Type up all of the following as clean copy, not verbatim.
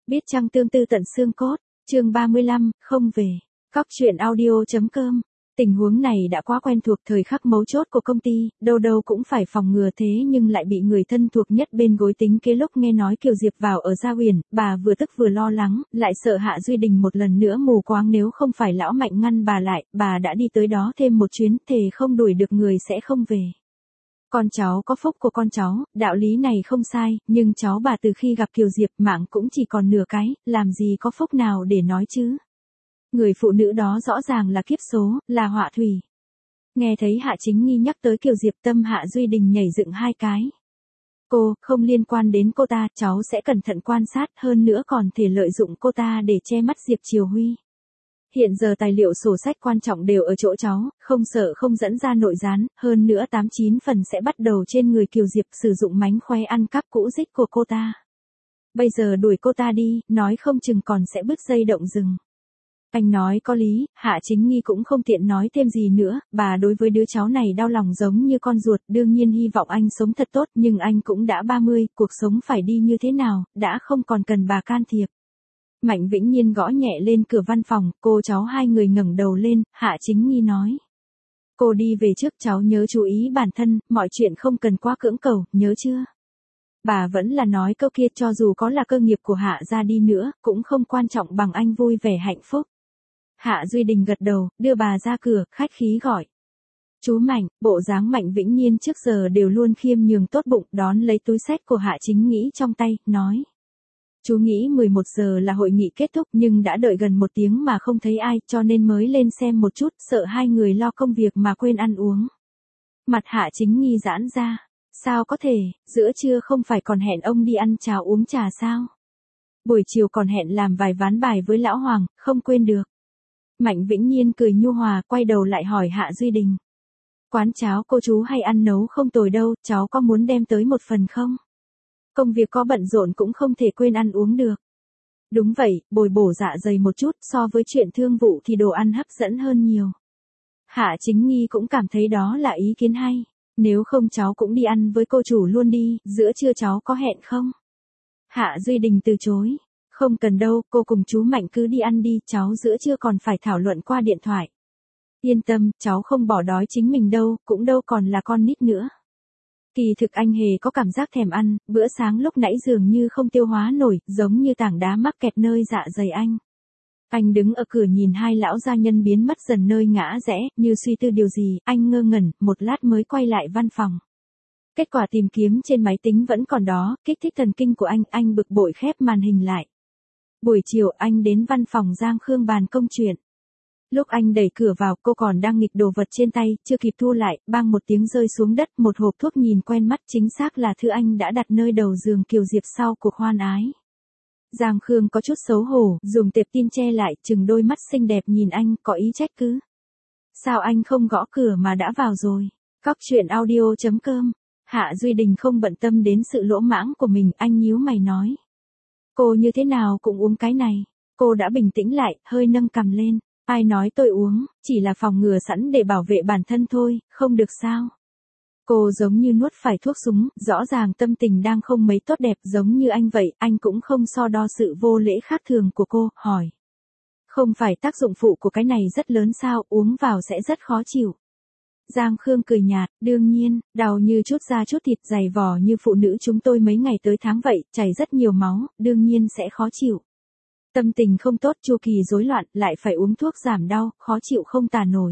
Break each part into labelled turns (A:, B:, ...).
A: Biết chăng tương tư tận xương cốt, chương 35, không về. Cóc truyện audio.com. Tình huống này đã quá quen thuộc, thời khắc mấu chốt của công ty, đâu đâu cũng phải phòng ngừa, thế nhưng lại bị người thân thuộc nhất bên gối tính kế. Lúc nghe nói Kiều Diệp vào ở Gia Huyền, bà vừa tức vừa lo lắng, lại sợ Hạ Duy Đình một lần nữa mù quáng, nếu không phải lão Mạnh ngăn bà lại, bà đã đi tới đó thêm một chuyến, thề không đuổi được người sẽ không về. Con cháu có phúc của con cháu, đạo lý này không sai, nhưng cháu bà từ khi gặp Kiều Diệp mạng cũng chỉ còn nửa cái, làm gì có phúc nào để nói chứ. Người phụ nữ đó rõ ràng là kiếp số, là họa thủy. Nghe thấy Hạ Chính Nghi nhắc tới Kiều Diệp, tâm Hạ Duy Đình nhảy dựng hai cái. Cô, không liên quan đến cô ta, cháu sẽ cẩn thận quan sát, hơn nữa còn thể lợi dụng cô ta để che mắt Diệp Triều Huy. Hiện giờ tài liệu sổ sách quan trọng đều ở chỗ cháu, không sợ không dẫn ra nội gián, hơn nữa 89 phần sẽ bắt đầu trên người Kiều Diệp, sử dụng mánh khóe ăn cắp cũ dích của cô ta. Bây giờ đuổi cô ta đi, nói không chừng còn sẽ bứt dây động rừng. Anh nói có lý, Hạ Chính Nghi cũng không tiện nói thêm gì nữa, bà đối với đứa cháu này đau lòng giống như con ruột, đương nhiên hy vọng anh sống thật tốt, nhưng anh cũng đã 30, cuộc sống phải đi như thế nào, đã không còn cần bà can thiệp. Mạnh Vĩnh Nhiên gõ nhẹ lên cửa văn phòng, cô cháu hai người ngẩng đầu lên, Hạ Chính Nghi nói. Cô đi về trước, cháu nhớ chú ý bản thân, mọi chuyện không cần quá cưỡng cầu, nhớ chưa? Bà vẫn là nói câu kia, cho dù có là cơ nghiệp của Hạ gia đi nữa, cũng không quan trọng bằng anh vui vẻ hạnh phúc. Hạ Duy Đình gật đầu, đưa bà ra cửa, khách khí gọi. Chú Mạnh, bộ dáng Mạnh Vĩnh Nhiên trước giờ đều luôn khiêm nhường tốt bụng, đón lấy túi xách của Hạ Chính Nghĩ trong tay, nói. Chú nghĩ 11 giờ là hội nghị kết thúc, nhưng đã đợi gần 1 tiếng mà không thấy ai, cho nên mới lên xem một chút, sợ hai người lo công việc mà quên ăn uống. Mặt Hạ Chính Nghi giãn ra. Sao có thể, giữa trưa không phải còn hẹn ông đi ăn cháo uống trà sao? Buổi chiều còn hẹn làm vài ván bài với Lão Hoàng, không quên được. Mạnh Vĩnh Nhiên cười nhu hòa, quay đầu lại hỏi Hạ Duy Đình. Quán cháo cô chú hay ăn nấu không tồi đâu, cháu có muốn đem tới một phần không? Công việc có bận rộn cũng không thể quên ăn uống được. Đúng vậy, bồi bổ dạ dày một chút, so với chuyện thương vụ thì đồ ăn hấp dẫn hơn nhiều. Hạ Chính Nghi cũng cảm thấy đó là ý kiến hay. Nếu không cháu cũng đi ăn với cô chủ luôn đi, giữa trưa cháu có hẹn không? Hạ Duy Đình từ chối. Không cần đâu, cô cùng chú Mạnh cứ đi ăn đi, cháu giữa trưa còn phải thảo luận qua điện thoại. Yên tâm, cháu không bỏ đói chính mình đâu, cũng đâu còn là con nít nữa. Kỳ thực anh hề có cảm giác thèm ăn, bữa sáng lúc nãy dường như không tiêu hóa nổi, giống như tảng đá mắc kẹt nơi dạ dày anh. Anh đứng ở cửa nhìn hai lão gia nhân biến mất dần nơi ngã rẽ, như suy tư điều gì, anh ngơ ngẩn, một lát mới quay lại văn phòng. Kết quả tìm kiếm trên máy tính vẫn còn đó, kích thích thần kinh của anh bực bội khép màn hình lại. Buổi chiều anh đến văn phòng Giang Khương bàn công chuyện. Lúc anh đẩy cửa vào, cô còn đang nghịch đồ vật trên tay, chưa kịp thu lại, bang một tiếng rơi xuống đất, một hộp thuốc nhìn quen mắt, chính xác là thứ anh đã đặt nơi đầu giường Kiều Diệp sau cuộc hoan ái. Giang Khương có chút xấu hổ, dùng tệp tin che lại, chừng đôi mắt xinh đẹp nhìn anh, có ý trách cứ. Sao anh không gõ cửa mà đã vào rồi? Cóc truyện audio.com. Hạ Duy Đình không bận tâm đến sự lỗ mãng của mình, anh nhíu mày nói. Cô như thế nào cũng uống cái này. Cô đã bình tĩnh lại, hơi nâng cằm lên. Ai nói tôi uống, chỉ là phòng ngừa sẵn để bảo vệ bản thân thôi, không được sao? Cô giống như nuốt phải thuốc súng, rõ ràng tâm tình đang không mấy tốt đẹp, giống như anh vậy, anh cũng không so đo sự vô lễ khác thường của cô, hỏi. Không phải tác dụng phụ của cái này rất lớn sao, uống vào sẽ rất khó chịu. Giang Khương cười nhạt, đương nhiên, đau như chút da chút thịt, dày vò như phụ nữ chúng tôi mấy ngày tới tháng vậy, chảy rất nhiều máu, đương nhiên sẽ khó chịu. Tâm tình không tốt, chu kỳ rối loạn, lại phải uống thuốc giảm đau, khó chịu không tả nổi.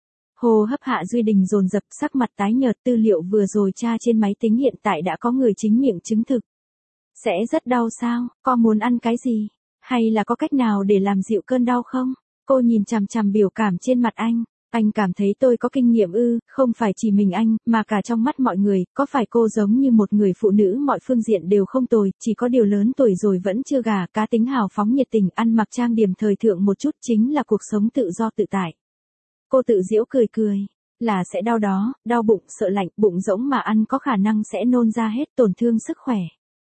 A: Hô hấp Hạ Duy Đình dồn dập, sắc mặt tái nhợt, tư liệu vừa rồi tra trên máy tính hiện tại đã có người chính miệng chứng thực. Sẽ rất đau sao, có muốn ăn cái gì? Hay là có cách nào để làm dịu cơn đau không? Cô nhìn chằm chằm biểu cảm trên mặt anh. Anh cảm thấy tôi có kinh nghiệm ư, không phải chỉ mình anh, mà cả trong mắt mọi người, có phải cô giống như một người phụ nữ mọi phương diện đều không tồi, chỉ có điều lớn tuổi rồi vẫn chưa gả, cá tính hào phóng nhiệt tình, ăn mặc trang điểm thời thượng một chút, chính là cuộc sống tự do tự tại. Cô tự giễu cười cười, là sẽ đau đó, đau bụng, sợ lạnh, bụng rỗng mà ăn có khả năng sẽ nôn ra hết, tổn thương sức khỏe.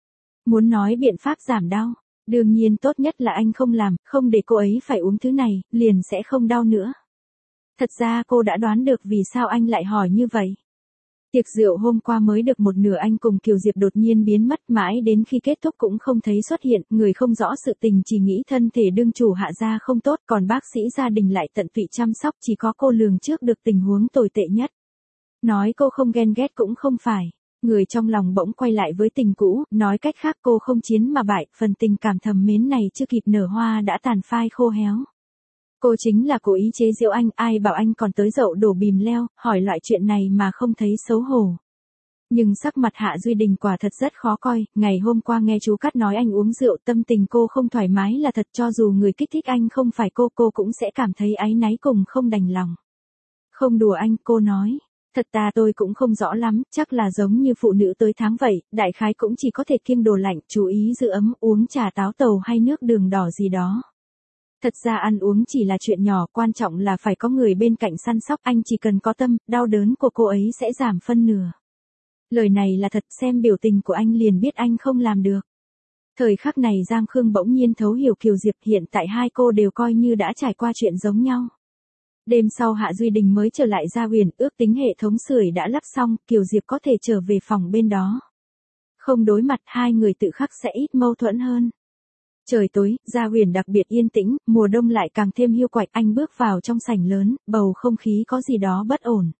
A: Muốn nói biện pháp giảm đau, đương nhiên tốt nhất là anh không làm, không để cô ấy phải uống thứ này, liền sẽ không đau nữa. Thật ra cô đã đoán được vì sao anh lại hỏi như vậy. Tiệc rượu hôm qua mới được một nửa anh cùng Kiều Diệp đột nhiên biến mất, mãi đến khi kết thúc cũng không thấy xuất hiện, người không rõ sự tình chỉ nghĩ thân thể đương chủ Hạ gia không tốt, còn bác sĩ gia đình lại tận tụy chăm sóc, chỉ có cô lường trước được tình huống tồi tệ nhất. Nói cô không ghen ghét cũng không phải. Người trong lòng bỗng quay lại với tình cũ, nói cách khác cô không chiến mà bại, phần tình cảm thầm mến này chưa kịp nở hoa đã tàn phai khô héo. Cô chính là cố ý chế giễu anh, ai bảo anh còn tới dậu đổ bìm leo, hỏi loại chuyện này mà không thấy xấu hổ. Nhưng sắc mặt Hạ Duy Đình quả thật rất khó coi, ngày hôm qua nghe chú Cát nói anh uống rượu, tâm tình cô không thoải mái là thật, cho dù người kích thích anh không phải cô cũng sẽ cảm thấy áy náy cùng không đành lòng. Không đùa anh, cô nói. Thật tôi cũng không rõ lắm, chắc là giống như phụ nữ tới tháng vậy, đại khái cũng chỉ có thể kiêng đồ lạnh, chú ý giữ ấm, uống trà táo tàu hay nước đường đỏ gì đó. Thật ra ăn uống chỉ là chuyện nhỏ, quan trọng là phải có người bên cạnh săn sóc, anh chỉ cần có tâm, đau đớn của cô ấy sẽ giảm phân nửa. Lời này là thật, xem biểu tình của anh liền biết anh không làm được. Thời khắc này Giang Khương bỗng nhiên thấu hiểu Kiều Diệp, hiện tại hai cô đều coi như đã trải qua chuyện giống nhau. Đêm sau Hạ Duy Đình mới trở lại Gia Huyền, ước tính hệ thống sưởi đã lắp xong, Kiều Diệp có thể trở về phòng bên đó. Không đối mặt, hai người tự khắc sẽ ít mâu thuẫn hơn. Trời tối, Gia Huyền đặc biệt yên tĩnh, mùa đông lại càng thêm hiu quạnh, anh bước vào trong sảnh lớn, bầu không khí có gì đó bất ổn.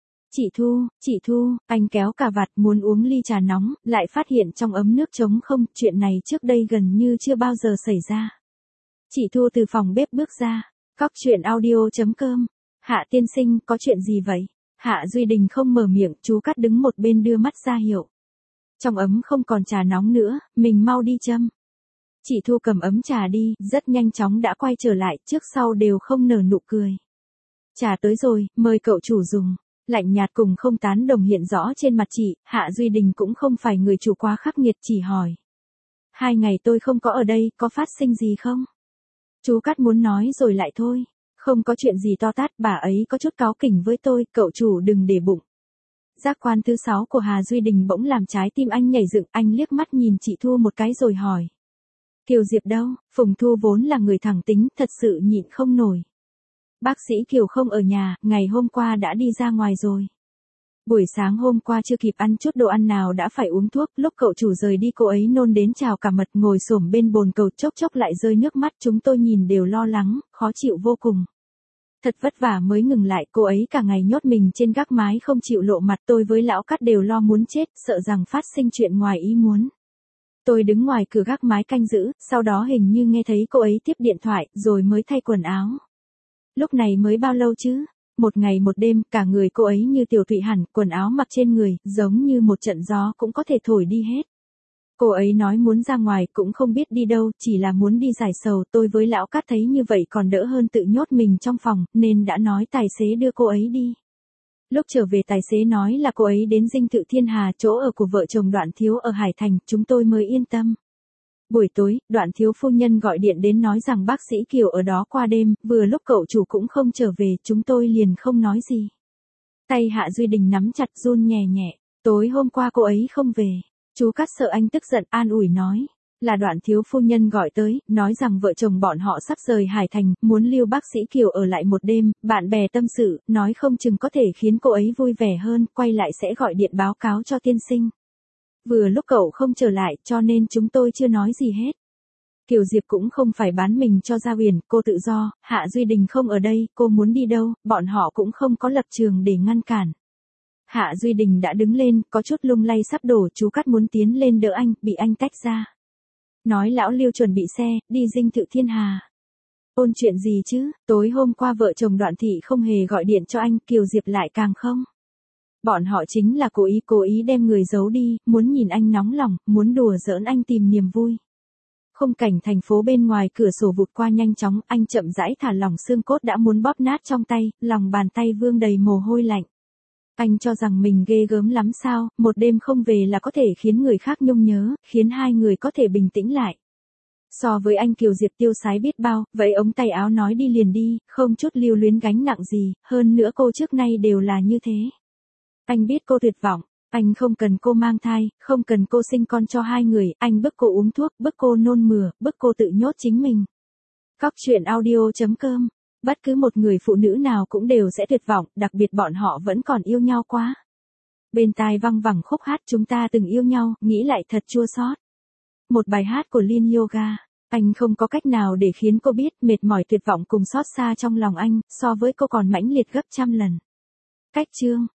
A: Chị Thu, anh kéo cà vạt muốn uống ly trà nóng, lại phát hiện trong ấm nước trống không, chuyện này trước đây gần như chưa bao giờ xảy ra. Chị Thu từ phòng bếp bước ra. Cóc truyện audio.com. Hạ tiên sinh, có chuyện gì vậy? Hạ Duy Đình không mở miệng, chú Cát đứng một bên đưa mắt ra hiệu. Trong ấm không còn trà nóng nữa, mình mau đi châm. Chị Thu cầm ấm trà đi, rất nhanh chóng đã quay trở lại, trước sau đều không nở nụ cười. Trà tới rồi, mời cậu chủ dùng. Lạnh nhạt cùng không tán đồng hiện rõ trên mặt chị, Hạ Duy Đình cũng không phải người chủ quá khắc nghiệt, chỉ hỏi. 2 ngày tôi không có ở đây, có phát sinh gì không? Chú Cát muốn nói rồi lại thôi. Không có chuyện gì to tát, bà ấy có chút cáu kỉnh với tôi, cậu chủ đừng để bụng. Giác quan thứ 6 của Hà Duy Đình bỗng làm trái tim anh nhảy dựng, anh liếc mắt nhìn chị Thu một cái rồi hỏi. Kiều Diệp đâu? Phùng Thu vốn là người thẳng tính, thật sự nhịn không nổi. Bác sĩ Kiều không ở nhà, ngày hôm qua đã đi ra ngoài rồi. Buổi sáng hôm qua chưa kịp ăn chút đồ ăn nào đã phải uống thuốc, lúc cậu chủ rời đi cô ấy nôn đến trào cả mật, ngồi xổm bên bồn cầu chốc chốc lại rơi nước mắt, chúng tôi nhìn đều lo lắng, khó chịu vô cùng. Thật vất vả mới ngừng lại, cô ấy cả ngày nhốt mình trên gác mái không chịu lộ mặt, tôi với lão Cát đều lo muốn chết, sợ rằng phát sinh chuyện ngoài ý muốn. Tôi đứng ngoài cửa gác mái canh giữ, sau đó hình như nghe thấy cô ấy tiếp điện thoại, rồi mới thay quần áo. Lúc này mới bao lâu chứ? 1 ngày 1 đêm, cả người cô ấy như tiểu thụy hẳn, quần áo mặc trên người, giống như một trận gió cũng có thể thổi đi hết. Cô ấy nói muốn ra ngoài, cũng không biết đi đâu, chỉ là muốn đi giải sầu, tôi với lão Cát thấy như vậy còn đỡ hơn tự nhốt mình trong phòng, nên đã nói tài xế đưa cô ấy đi. Lúc trở về tài xế nói là cô ấy đến dinh thự Thiên Hà, chỗ ở của vợ chồng Đoạn Thiếu ở Hải Thành, chúng tôi mới yên tâm. Buổi tối, Đoạn Thiếu phu nhân gọi điện đến nói rằng bác sĩ Kiều ở đó qua đêm, vừa lúc cậu chủ cũng không trở về, chúng tôi liền không nói gì. Tay Hạ Duy Đình nắm chặt run nhẹ nhẹ, tối hôm qua cô ấy không về. Chú Cát sợ anh tức giận, an ủi nói. Là Đoạn Thiếu phu nhân gọi tới, nói rằng vợ chồng bọn họ sắp rời Hải Thành, muốn lưu bác sĩ Kiều ở lại một đêm, bạn bè tâm sự, nói không chừng có thể khiến cô ấy vui vẻ hơn, quay lại sẽ gọi điện báo cáo cho tiên sinh. Vừa lúc cậu không trở lại, cho nên chúng tôi chưa nói gì hết. Kiều Diệp cũng không phải bán mình cho Gia Huyền, cô tự do, Hạ Duy Đình không ở đây, cô muốn đi đâu, bọn họ cũng không có lập trường để ngăn cản. Hạ Duy Đình đã đứng lên, có chút lung lay sắp đổ, chú Cát muốn tiến lên đỡ anh, bị anh tách ra. Nói lão Lưu chuẩn bị xe, đi dinh thự Thiên Hà. Ôn chuyện gì chứ, tối hôm qua vợ chồng Đoạn Thị không hề gọi điện cho anh, Kiều Diệp lại càng không. Bọn họ chính là cố ý đem người giấu đi, muốn nhìn anh nóng lòng, muốn đùa giỡn anh tìm niềm vui. Khung cảnh thành phố bên ngoài cửa sổ vụt qua nhanh chóng, anh chậm rãi thả lỏng xương cốt đã muốn bóp nát trong tay, lòng bàn tay vương đầy mồ hôi lạnh. Anh cho rằng mình ghê gớm lắm sao, một đêm không về là có thể khiến người khác nhung nhớ, khiến hai người có thể bình tĩnh lại. So với anh Kiều Diệp tiêu sái biết bao, vậy ống tay áo nói đi liền đi, không chút lưu luyến gánh nặng gì, hơn nữa cô trước nay đều là như thế. Anh biết cô tuyệt vọng, anh không cần cô mang thai, không cần cô sinh con cho hai người, anh bức cô uống thuốc, bức cô nôn mửa, bức cô tự nhốt chính mình. Cóc truyện audio.com. Bất cứ một người phụ nữ nào cũng đều sẽ tuyệt vọng, đặc biệt bọn họ vẫn còn yêu nhau quá. Bên tai văng vẳng khúc hát Chúng ta từng yêu nhau, nghĩ lại thật chua xót. Một bài hát của Lin Yoga. Anh không có cách nào để khiến cô biết mệt mỏi tuyệt vọng cùng xót xa trong lòng anh, so với cô còn mãnh liệt gấp trăm lần. Cách chương